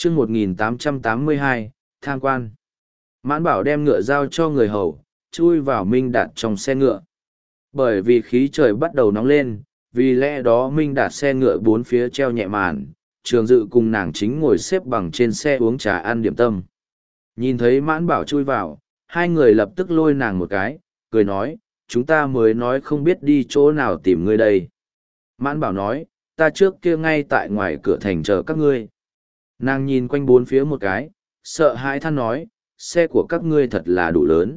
chương 1882, tham quan. Mãn Bảo đem ngựa giao cho người hầu, chui vào Minh Đạt trong xe ngựa. Bởi vì khí trời bắt đầu nóng lên, vì lẽ đó Minh Đạt xe ngựa bốn phía treo nhẹ màn, Trường Dự cùng nàng chính ngồi xếp bằng trên xe uống trà ăn điểm tâm. Nhìn thấy Mãn Bảo chui vào, hai người lập tức lôi nàng một cái, cười nói, chúng ta mới nói không biết đi chỗ nào tìm ngươi đây. Mãn Bảo nói, ta trước kia ngay tại ngoài cửa thành chờ các ngươi. Nàng nhìn quanh bốn phía một cái, sợ hãi than nói, xe của các ngươi thật là đủ lớn.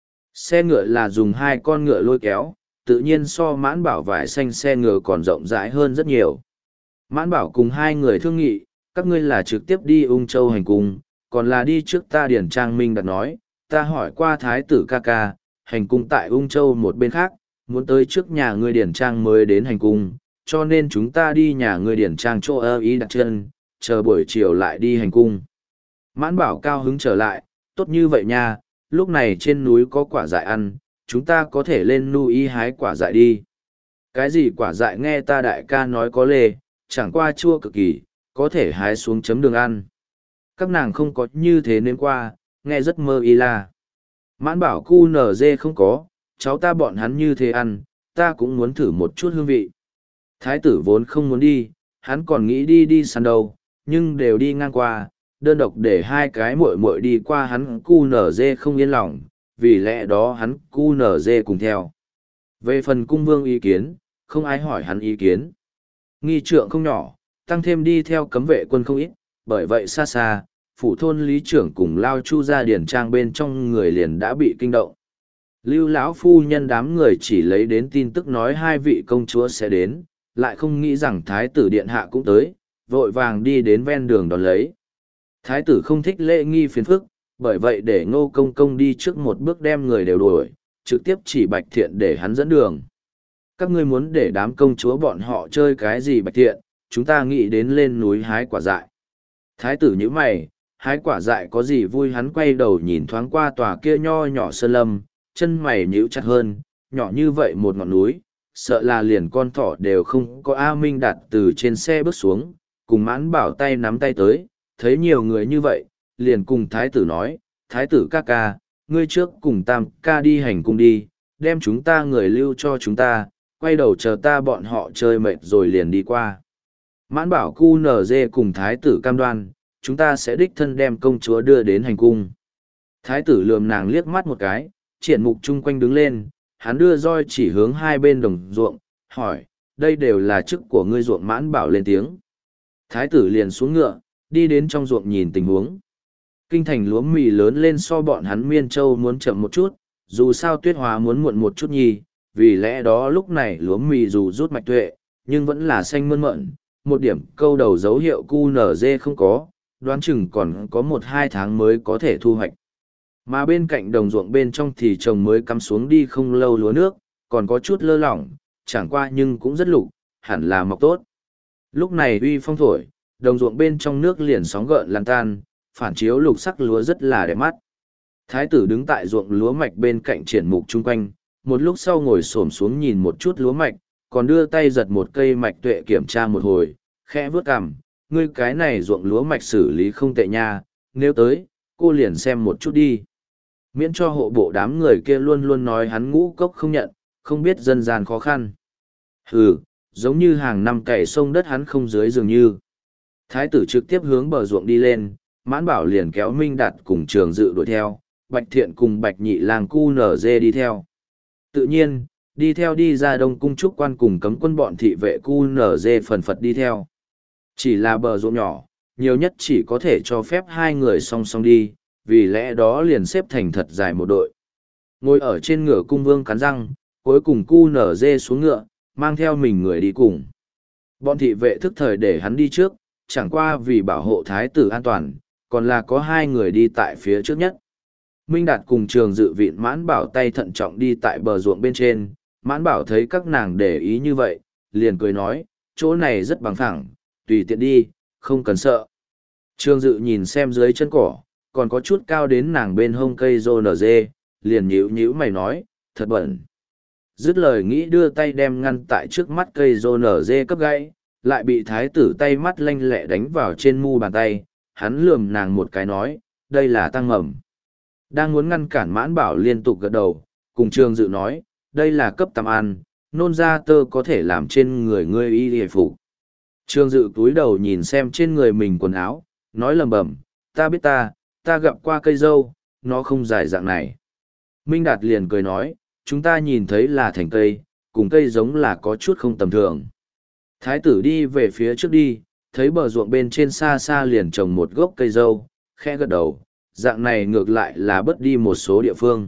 Xe ngựa là dùng hai con ngựa lôi kéo, tự nhiên so Mãn Bảo vải xanh xe ngựa còn rộng rãi hơn rất nhiều. Mãn Bảo cùng hai người thương nghị, các ngươi là trực tiếp đi Ung Châu hành cung, còn là đi trước ta Điển Trang. Minh Đạt nói, ta hỏi qua thái tử ca ca, hành cung tại Ung Châu một bên khác, muốn tới trước nhà ngươi Điển Trang mới đến hành cung, cho nên chúng ta đi nhà ngươi Điển Trang chỗ ơ ý đặt chân, chờ buổi chiều lại đi hành cung. Mãn Bảo cao hứng trở lại, tốt như vậy nha, lúc này trên núi có quả dại ăn, chúng ta có thể lên nu y hái quả dại đi. Cái gì quả dại nghe ta đại ca nói có lê, chẳng qua chua cực kỳ, có thể hái xuống chấm đường ăn. Các nàng không có như thế nên qua, nghe rất mơ y la. Mãn Bảo cu nở dê không có, cháu ta bọn hắn như thế ăn, ta cũng muốn thử một chút hương vị. Thái tử vốn không muốn đi, hắn còn nghĩ đi săn đâu, nhưng đều đi ngang qua, đơn độc để hai cái muội muội đi qua hắn cu nở dê không yên lòng, vì lẽ đó hắn cu nở dê cùng theo. Về phần cung vương ý kiến, không ai hỏi hắn ý kiến. Nghi trượng không nhỏ, tăng thêm đi theo cấm vệ quân không ít, bởi vậy xa xa, phủ thôn lý trưởng cùng lao chu ra Điển Trang bên trong người liền đã bị kinh động. Lưu lão phu nhân đám người chỉ lấy đến tin tức nói hai vị công chúa sẽ đến, lại không nghĩ rằng thái tử điện hạ cũng tới, vội vàng đi đến ven đường đón lấy. Thái tử không thích lễ nghi phiền phức, bởi vậy để Ngô Công Công đi trước một bước đem người đều đuổi, trực tiếp chỉ Bạch Thiện để hắn dẫn đường. Các ngươi muốn để đám công chúa bọn họ chơi cái gì Bạch Thiện, chúng ta nghĩ đến lên núi hái quả dại. Thái tử nhíu mày, hái quả dại có gì vui, hắn quay đầu nhìn thoáng qua tòa kia nho nhỏ sơn lâm, chân mày nhíu chặt hơn, nhỏ như vậy một ngọn núi, sợ là liền con thỏ đều không có. A Minh Đạt từ trên xe bước xuống, cùng Mãn Bảo tay nắm tay tới, thấy nhiều người như vậy, liền cùng thái tử nói, thái tử ca ca, ngươi trước cùng tam ca đi hành cung đi, đem chúng ta người lưu cho chúng ta, quay đầu chờ ta bọn họ chơi mệt rồi liền đi qua. Mãn Bảo cu nở dê cùng thái tử cam đoan, chúng ta sẽ đích thân đem công chúa đưa đến hành cung. Thái tử lườm nàng liếc mắt một cái, triển mục chung quanh đứng lên, hắn đưa roi chỉ hướng hai bên đồng ruộng, hỏi, đây đều là chức của ngươi ruộng. Mãn Bảo lên tiếng. Thái tử liền xuống ngựa, đi đến trong ruộng nhìn tình huống. Kinh thành lúa mì lớn lên so bọn hắn Miên Châu muốn chậm một chút, dù sao tuyết hóa muốn muộn một chút nhì, vì lẽ đó lúc này lúa mì dù rút mạch tuệ, nhưng vẫn là xanh mơn mởn, một điểm câu đầu dấu hiệu QNZ không có, đoán chừng còn có 1-2 tháng mới có thể thu hoạch. Mà bên cạnh đồng ruộng bên trong thì trồng mới cắm xuống đi không lâu lúa nước, còn có chút lơ lỏng, chẳng qua nhưng cũng rất lục, hẳn là mọc tốt. Lúc này uy phong thổi, đồng ruộng bên trong nước liền sóng gợn lan tan, phản chiếu lục sắc lúa rất là đẹp mắt. Thái tử đứng tại ruộng lúa mạch bên cạnh triển mục chung quanh, một lúc sau ngồi xổm xuống nhìn một chút lúa mạch, còn đưa tay giật một cây mạch tuệ kiểm tra một hồi, khẽ vướt cằm, ngươi cái này ruộng lúa mạch xử lý không tệ nha, nếu tới, cô liền xem một chút đi. Miễn cho hộ bộ đám người kia luôn luôn nói hắn ngũ cốc không nhận, không biết dân gian khó khăn. Hừ, giống như hàng năm cày sông đất hắn không dưới dường như. Thái tử trực tiếp hướng bờ ruộng đi lên, Mãn Bảo liền kéo Minh Đạt cùng Trường Dự đuổi theo, Bạch Thiện cùng Bạch Nhị Lang cu nở dê đi theo. Tự nhiên, đi theo đi ra Đông Cung Trúc Quan cùng cấm quân bọn thị vệ cu nở dê phần phật đi theo. Chỉ là bờ ruộng nhỏ, nhiều nhất chỉ có thể cho phép 2 người song song đi, vì lẽ đó liền xếp thành thật dài một đội. Ngồi ở trên ngựa cung vương cắn răng, cuối cùng cu nở dê xuống ngựa, mang theo mình người đi cùng. Bọn thị vệ thức thời để hắn đi trước, chẳng qua vì bảo hộ thái tử an toàn, còn là có 2 người đi tại phía trước nhất. Minh Đạt cùng Trường Dự vịn Mãn Bảo tay thận trọng đi tại bờ ruộng bên trên, Mãn Bảo thấy các nàng để ý như vậy, liền cười nói, chỗ này rất bằng phẳng, tùy tiện đi, không cần sợ. Trường Dự nhìn xem dưới chân cỏ, còn có chút cao đến nàng bên hông cây rô nở dê, liền nhíu nhíu mày nói, thật bẩn. Dứt lời nghĩ đưa tay đem ngăn tại trước mắt cây rô nở dê cấp gãy, lại bị thái tử tay mắt lanh lẹ đánh vào trên mu bàn tay, hắn lườm nàng một cái nói, đây là tăng mầm. Đang muốn ngăn cản Mãn Bảo liên tục gật đầu, cùng Trương Dự nói, đây là cấp tầm ăn, nôn ra tơ có thể làm trên người ngươi y hề phục. Trương Dự cúi đầu nhìn xem trên người mình quần áo, nói lầm bầm, ta biết ta gặp qua cây dâu, nó không dài dạng này. Minh Đạt liền cười nói, chúng ta nhìn thấy là thành cây, cùng cây giống là có chút không tầm thường. Thái tử đi về phía trước đi, thấy bờ ruộng bên trên xa xa liền trồng một gốc cây dâu, khẽ gật đầu, dạng này ngược lại là bớt đi một số địa phương.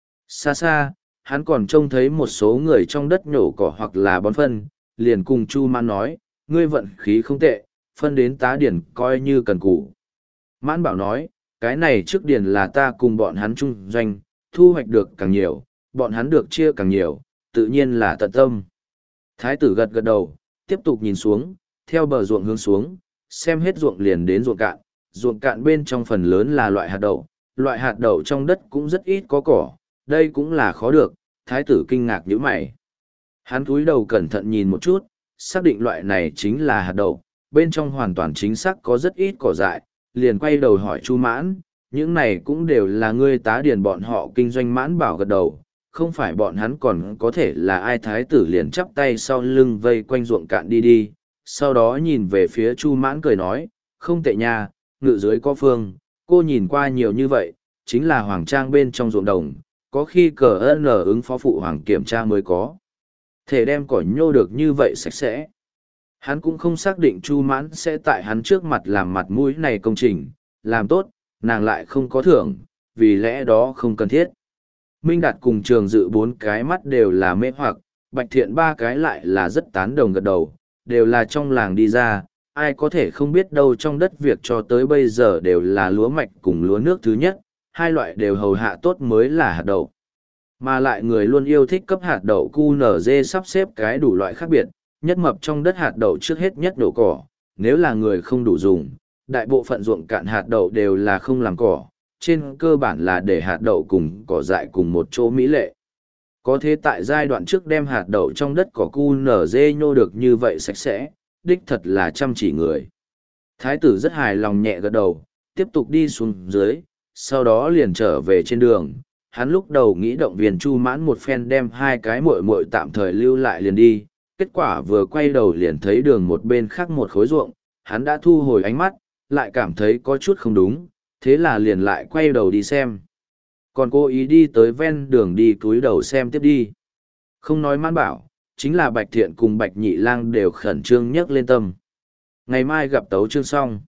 Xa xa, hắn còn trông thấy một số người trong đất nhổ cỏ hoặc là bón phân, liền cùng Chu Mãn nói, ngươi vận khí không tệ, phân đến tá điển coi như cần cù. Mãn Bảo nói, cái này trước điển là ta cùng bọn hắn chung doanh, thu hoạch được càng nhiều, bọn hắn được chia càng nhiều, tự nhiên là tận tâm. Thái tử gật gật đầu, tiếp tục nhìn xuống, theo bờ ruộng hướng xuống, xem hết ruộng liền đến ruộng cạn bên trong phần lớn là loại hạt đậu trong đất cũng rất ít có cỏ, đây cũng là khó được, thái tử kinh ngạc nhíu mày. Hắn cúi đầu cẩn thận nhìn một chút, xác định loại này chính là hạt đậu, bên trong hoàn toàn chính xác có rất ít cỏ dại, liền quay đầu hỏi Chu Mãn, những này cũng đều là ngươi tá điền bọn họ kinh doanh. Mãn Bảo gật đầu, không phải bọn hắn còn có thể là ai. Thái tử liền chắp tay sau lưng vây quanh ruộng cạn đi, sau đó nhìn về phía Chu Mãn cười nói, không tệ nha, ngự dưới có phương, cô nhìn qua nhiều như vậy, chính là hoàng trang bên trong ruộng đồng, có khi cờ n ứng phó phụ hoàng kiểm tra mới có thể đem cỏ nhô được như vậy sạch sẽ. Hắn cũng không xác định Chu Mãn sẽ tại hắn trước mặt làm mặt mũi này công trình, làm tốt, nàng lại không có thưởng, vì lẽ đó không cần thiết. Minh Đạt cùng Trường Dự 4 cái mắt đều là mê hoặc, Bạch Thiện 3 cái lại là rất tán đồng gật đầu, đều là trong làng đi ra, ai có thể không biết đâu trong đất việc cho tới bây giờ đều là lúa mạch cùng lúa nước thứ nhất, hai loại đều hầu hạ tốt mới là hạt đậu. Mà lại người luôn yêu thích cấp hạt đậu QNZ sắp xếp cái đủ loại khác biệt, nhất mập trong đất hạt đậu trước hết nhất đổ cỏ, nếu là người không đủ dùng, đại bộ phận ruộng cạn hạt đậu đều là không làm cỏ, trên cơ bản là để hạt đậu cùng cỏ dại cùng một chỗ mỹ lệ. Có thế tại giai đoạn trước đem hạt đậu trong đất cỏ QNZ nhô được như vậy sạch sẽ, đích thật là chăm chỉ người. Thái tử rất hài lòng nhẹ gật đầu, tiếp tục đi xuống dưới, sau đó liền trở về trên đường. Hắn lúc đầu nghĩ động viên Chu Mãn một phen đem hai cái muội muội tạm thời lưu lại liền đi, kết quả vừa quay đầu liền thấy đường một bên khác một khối ruộng, hắn đã thu hồi ánh mắt, lại cảm thấy có chút không đúng, thế là liền lại quay đầu đi xem. Còn cố ý đi tới ven đường đi cúi đầu xem tiếp đi. Không nói Mãn Bảo, chính là Bạch Thiện cùng Bạch Nhị Lang đều khẩn trương nhấc lên tâm. Ngày mai gặp Tấu Chương xong.